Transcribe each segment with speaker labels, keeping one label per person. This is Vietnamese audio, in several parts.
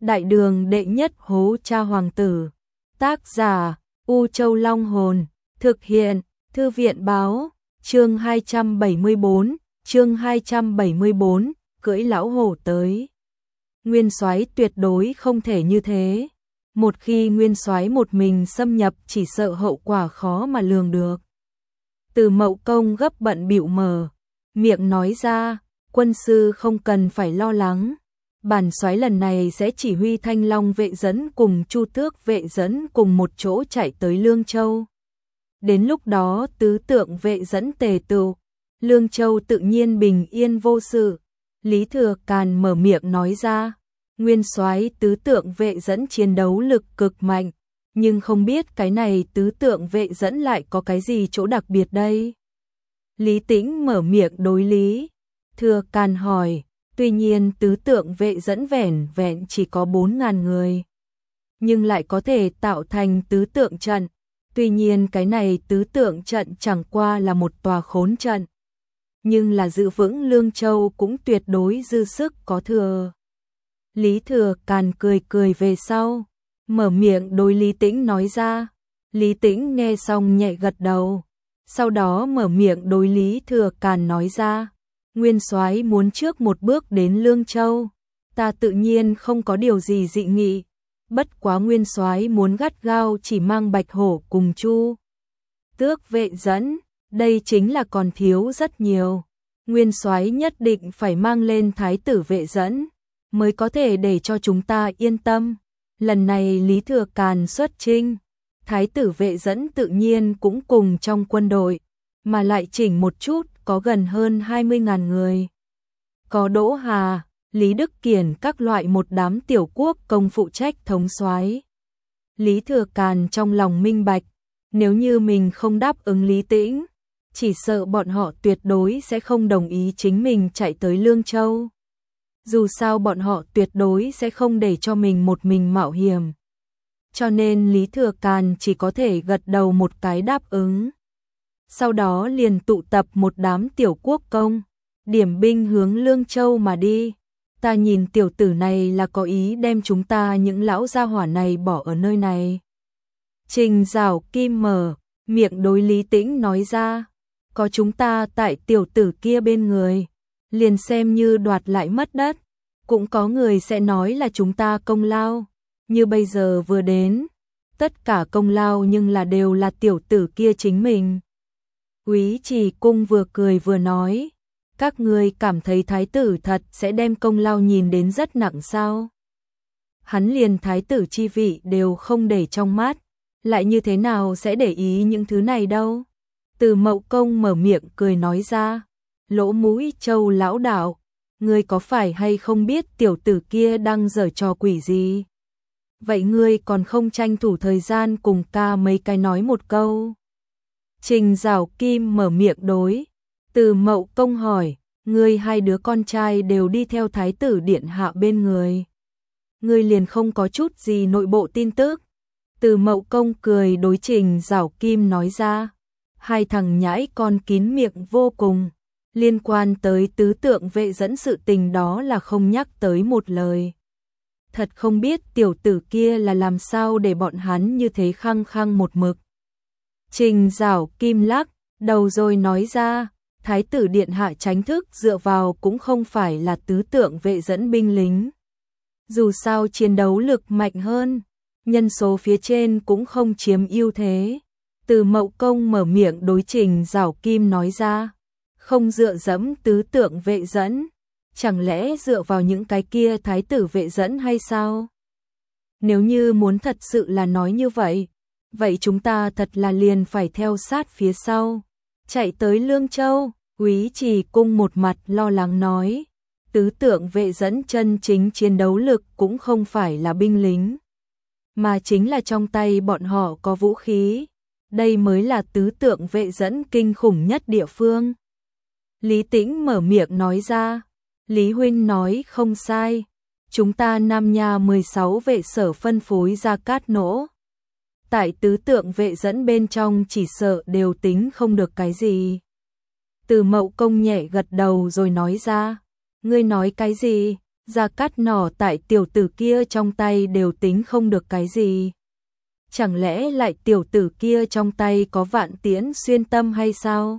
Speaker 1: Đại đường đệ nhất hố cha hoàng tử. Tác giả U Châu Long Hồn. Thực hiện Thư viện Báo. Chương 274, cưỡi lão hổ tới. Nguyên soái tuyệt đối không thể như thế. Một khi nguyên soái một mình xâm nhập chỉ sợ hậu quả khó mà lường được. Từ Mậu Công gấp bận bịu mở miệng nói ra, quân sư không cần phải lo lắng. Bản soái lần này sẽ chỉ huy Thanh Long vệ dẫn cùng Chu Tước vệ dẫn cùng một chỗ chạy tới Lương Châu. Đến lúc đó tứ tượng vệ dẫn tề tựu, Lương Châu tự nhiên bình yên vô sự. Lý Thừa Càn mở miệng nói ra, nguyên soái tứ tượng vệ dẫn chiến đấu lực cực mạnh, nhưng không biết cái này tứ tượng vệ dẫn lại có cái gì chỗ đặc biệt đây. Lý Tĩnh mở miệng đối Lý Thừa Càn hỏi, tuy nhiên tứ tượng vệ dẫn vẻn vẹn chỉ có 4.000 người, nhưng lại có thể tạo thành tứ tượng trận. Tuy nhiên cái này tứ tượng trận chẳng qua là một tòa khốn trận, nhưng là giữ vững Lương Châu cũng tuyệt đối dư sức có thừa. Lý Thừa Càn cười cười về sau, mở miệng đối Lý Tĩnh nói ra. Lý Tĩnh nghe xong nhẹ gật đầu, sau đó mở miệng đối Lý Thừa Càn nói ra, nguyên soái muốn trước một bước đến Lương Châu, ta tự nhiên không có điều gì dị nghị. Bất quá nguyên soái muốn gắt gao chỉ mang Bạch Hổ cùng Chu Tước vệ dẫn, đây chính là còn thiếu rất nhiều. Nguyên soái nhất định phải mang lên thái tử vệ dẫn, mới có thể để cho chúng ta yên tâm. Lần này Lý Thừa Càn xuất chinh, thái tử vệ dẫn tự nhiên cũng cùng trong quân đội, mà lại chỉnh một chút có gần hơn 20.000 người. Có Đỗ Hà, Lý Đức Kiển các loại một đám tiểu quốc công phụ trách thống soái. Lý Thừa Càn trong lòng minh bạch, nếu như mình không đáp ứng Lý Tĩnh, chỉ sợ bọn họ tuyệt đối sẽ không đồng ý chính mình chạy tới Lương Châu. Dù sao bọn họ tuyệt đối sẽ không để cho mình một mình mạo hiểm. Cho nên Lý Thừa Càn chỉ có thể gật đầu một cái đáp ứng. Sau đó liền tụ tập một đám tiểu quốc công, điểm binh hướng Lương Châu mà đi. Ta nhìn tiểu tử này là có ý đem chúng ta những lão gia hỏa này bỏ ở nơi này. Trình Giảo Kim mở miệng đối Lý Tĩnh nói ra, có chúng ta tại tiểu tử kia bên người, liền xem như đoạt lại mất đất, cũng có người sẽ nói là chúng ta công lao. Như bây giờ vừa đến, tất cả công lao nhưng là đều là tiểu tử kia chính mình. Úy Trì Cung vừa cười vừa nói, các ngươi cảm thấy thái tử thật sẽ đem công lao nhìn đến rất nặng sao? Hắn liền thái tử chi vị đều không để trong mắt, lại như thế nào sẽ để ý những thứ này đâu? Từ Mậu Công mở miệng cười nói ra, Lỗ Mũi Châu lão đạo, ngươi có phải hay không biết tiểu tử kia đang giở trò quỷ gì? Vậy ngươi còn không tranh thủ thời gian cùng ca mấy cái nói một câu? Trình Giảo Kim mở miệng đối Từ Mậu Công hỏi, ngươi hai đứa con trai đều đi theo thái tử điện hạ bên người, ngươi liền không có chút gì nội bộ tin tức? Từ Mậu Công cười đối Trình Giảo Kim nói ra, hai thằng nhãi con kín miệng vô cùng, liên quan tới tứ tượng vệ dẫn sự tình đó là không nhắc tới một lời. Thật không biết tiểu tử kia là làm sao để bọn hắn như thế khăng khăng một mực. Trình Giảo Kim lắc đầu rồi nói ra, thái tử điện hạ chính thức dựa vào cũng không phải là tứ tượng vệ dẫn binh lính. Dù sao chiến đấu lực mạnh hơn, nhân số phía trên cũng không chiếm ưu thế. Từ Mậu Công mở miệng đối Trình Giảo Kim nói ra, không dựa dẫm tứ tượng vệ dẫn, chẳng lẽ dựa vào những cái kia thái tử vệ dẫn hay sao? Nếu như muốn thật sự là nói như vậy, vậy chúng ta thật là liền phải theo sát phía sau, chạy tới Lương Châu. Úy Trì Cung một mặt lo lắng nói, tứ tượng vệ dẫn chân chính chiến đấu lực cũng không phải là binh lính, mà chính là trong tay bọn họ có vũ khí, đây mới là tứ tượng vệ dẫn kinh khủng nhất địa phương. Lý Tĩnh mở miệng nói ra, Lý huynh nói không sai, chúng ta Nam Nha 16 vệ sở phân phối ra Cát Nỗ, tại tứ tượng vệ dẫn bên trong chỉ sợ đều tính không được cái gì. Từ Mậu Công nhẹ gật đầu rồi nói ra, ngươi nói cái gì? Gia Cát nỏ tại tiểu tử kia trong tay đều tính không được cái gì. Chẳng lẽ lại tiểu tử kia trong tay có Vạn Tiễn Xuyên Tâm hay sao?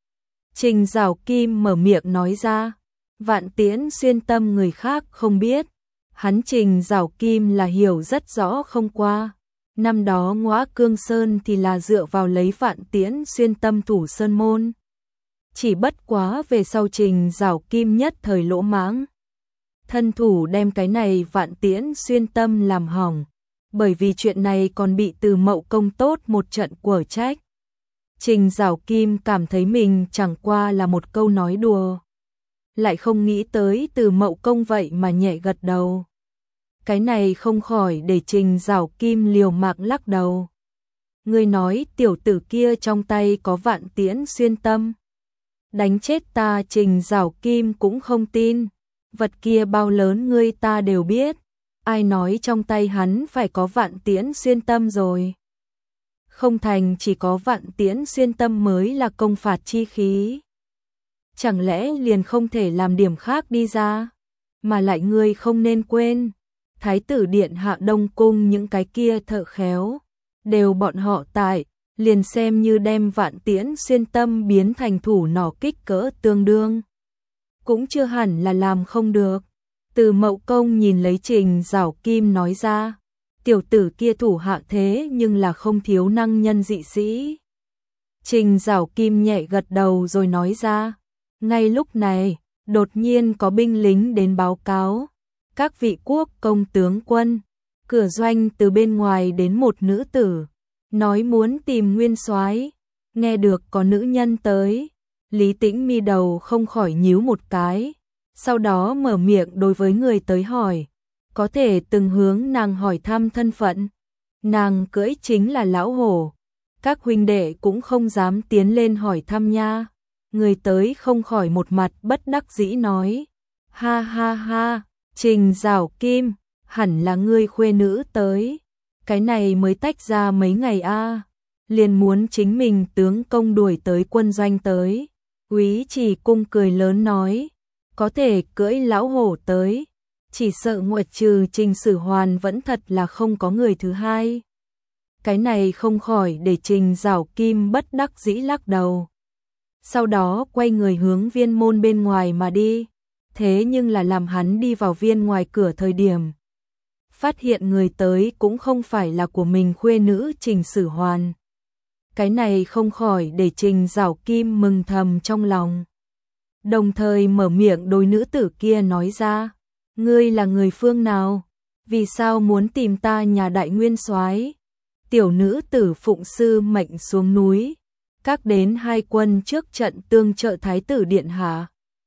Speaker 1: Trình Giảo Kim mở miệng nói ra, Vạn Tiễn Xuyên Tâm người khác không biết, hắn Trình Giảo Kim là hiểu rất rõ không qua. Năm đó Ngõa Cương Sơn thì là dựa vào lấy Vạn Tiễn Xuyên Tâm thủ sơn môn. Chỉ bất quá về sau Trình Giảo Kim nhất thời lỗ mãng, thân thủ đem cái này Vạn Tiễn Xuyên Tâm làm hỏng, bởi vì chuyện này còn bị Từ Mậu Công tốt một trận quở trách. Trình Giảo Kim cảm thấy mình chẳng qua là một câu nói đùa, lại không nghĩ tới Từ Mậu Công vậy mà nhẹ gật đầu. Cái này không khỏi để Trình Giảo Kim liều mạng lắc đầu. Ngươi nói tiểu tử kia trong tay có Vạn Tiễn Xuyên Tâm. Đánh chết ta Trình Giảo Kim cũng không tin. Vật kia bao lớn ngươi ta đều biết. Ai nói trong tay hắn phải có Vạn Tiễn Xuyên Tâm rồi. Không thành chỉ có Vạn Tiễn Xuyên Tâm mới là công phạt chi khí. Chẳng lẽ liền không thể làm điểm khác đi ra. Mà lại ngươi không nên quên, Thái tử điện hạ Đông Cung những cái kia thợ khéo, đều bọn họ tại, liền xem như đem Vạn Tiễn Xuyên Tâm biến thành thủ nỏ kích cỡ tương đương. Cũng chưa hẳn là làm không được. Từ Mậu Công nhìn lấy Trình Giảo Kim nói ra, tiểu tử kia thủ hạ thế nhưng là không thiếu năng nhân dị sĩ. Trình Giảo Kim nhẹ gật đầu rồi nói ra, ngay lúc này, đột nhiên có binh lính đến báo cáo. Các vị quốc công tướng quân, cửa doanh từ bên ngoài đến một nữ tử, nói muốn tìm Nguyên Soái. Nghe được có nữ nhân tới, Lý Tĩnh mi đầu không khỏi nhíu một cái, sau đó mở miệng đối với người tới hỏi, có thể từng hướng nàng hỏi thăm thân phận. Nàng cưỡi chính là lão hổ, các huynh đệ cũng không dám tiến lên hỏi thăm nha. Người tới không khỏi một mặt bất đắc dĩ nói, ha ha ha, Trình Giảo Kim, hẳn là ngươi khuê nữ tới. Cái này mới tách ra mấy ngày a, liền muốn chính mình tướng công đuổi tới quân doanh tới. Úy Trì Cung cười lớn nói, có thể cưỡi lão hổ tới, chỉ sợ ngoại trừ Trình Sử Hoàn vẫn thật là không có người thứ hai. Cái này không khỏi để Trình Giảo Kim bất đắc dĩ lắc đầu. Sau đó quay người hướng viên môn bên ngoài mà đi. Thế nhưng là làm hắn đi vào viên ngoài cửa thời điểm, phát hiện người tới cũng không phải là của mình khuê nữ Trình Sử Hoàn. Cái này không khỏi để Trình Giảo Kim mừng thầm trong lòng. Đồng thời mở miệng đối nữ tử kia nói ra, ngươi là người phương nào? Vì sao muốn tìm ta nhà đại nguyên soái? Tiểu nữ tử phụng sư mệnh xuống núi, các đến hai quân trước trận tương trợ thái tử điện hạ.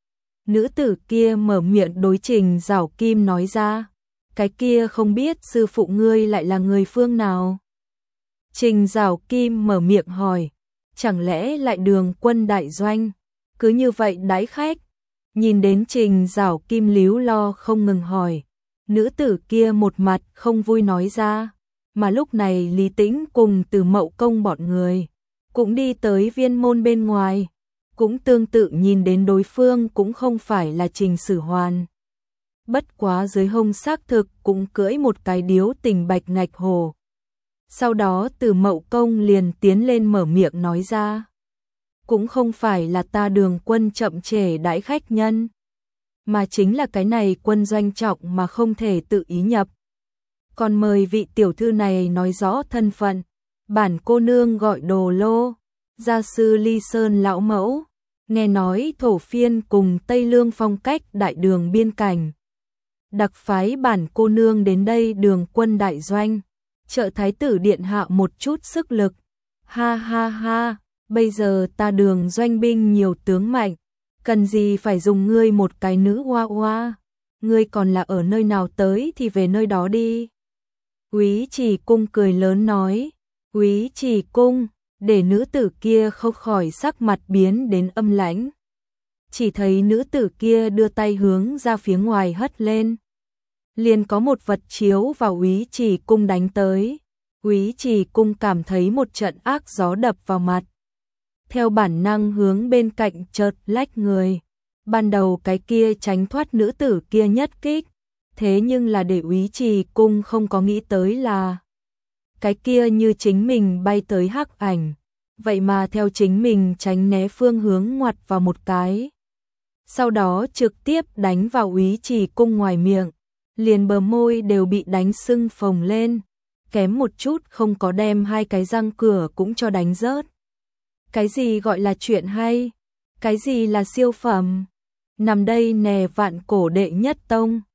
Speaker 1: Nữ tử kia mở miệng đối Trình Giảo Kim nói ra, cái kia không biết sư phụ ngươi lại là người phương nào? Trình Giảo Kim mở miệng hỏi, chẳng lẽ lại Đường quân đại doanh? Cứ như vậy đãi khách. Nhìn đến Trình Giảo Kim líu lo không ngừng hỏi, nữ tử kia một mặt không vui nói ra, mà lúc này Lý Tĩnh cùng Từ Mậu Công bọn người cũng đi tới viên môn bên ngoài, cũng tương tự nhìn đến đối phương cũng không phải là Trình Sử Hoàn. Bất quá dưới hông xác thực cũng cưỡi một cái điếu tình bạch ngạch hổ. Sau đó Từ Mậu Công liền tiến lên mở miệng nói ra, cũng không phải là ta Đường quân chậm trễ đãi khách nhân, mà chính là cái này quân doanh trọng mà không thể tự ý nhập. Còn mời vị tiểu thư này nói rõ thân phận. Bản cô nương gọi Đồ Lô, gia sư Ly Sơn lão mẫu, nghe nói thổ phiên cùng Tây Lương phong cách đại đường biên cảnh. Đặc phái bản cô nương đến đây Đường quân đại doanh, trợ thái tử điện hạ một chút sức lực. Ha ha ha, bây giờ ta Đường doanh binh nhiều tướng mạnh, cần gì phải dùng ngươi một cái nữ hoa hoa, ngươi còn là ở nơi nào tới thì về nơi đó đi. Úy Trì Cung cười lớn nói, Úy Trì Cung, để nữ tử kia không khỏi sắc mặt biến đến âm lãnh. Chỉ thấy nữ tử kia đưa tay hướng ra phía ngoài hất lên, liền có một vật chiếu vào Úy Trì Cung đánh tới. Úy Trì Cung cảm thấy một trận ác gió đập vào mặt, theo bản năng hướng bên cạnh chợt lách người, Ban đầu cái kia tránh thoát nữ tử kia nhất kích, thế nhưng là để Úy Trì Cung không có nghĩ tới là cái kia như chính mình bay tới hắc ảnh, vậy mà theo chính mình tránh né phương hướng ngoặt vào một cái. Sau đó trực tiếp đánh vào Úy Trì Cung ngoài miệng, liền bờ môi đều bị đánh sưng phồng lên, kém một chút không có đem hai cái răng cửa cũng cho đánh rớt. Cái gì gọi là chuyện hay? Cái gì là siêu phẩm? Nằm đây nè vạn cổ đệ nhất tông.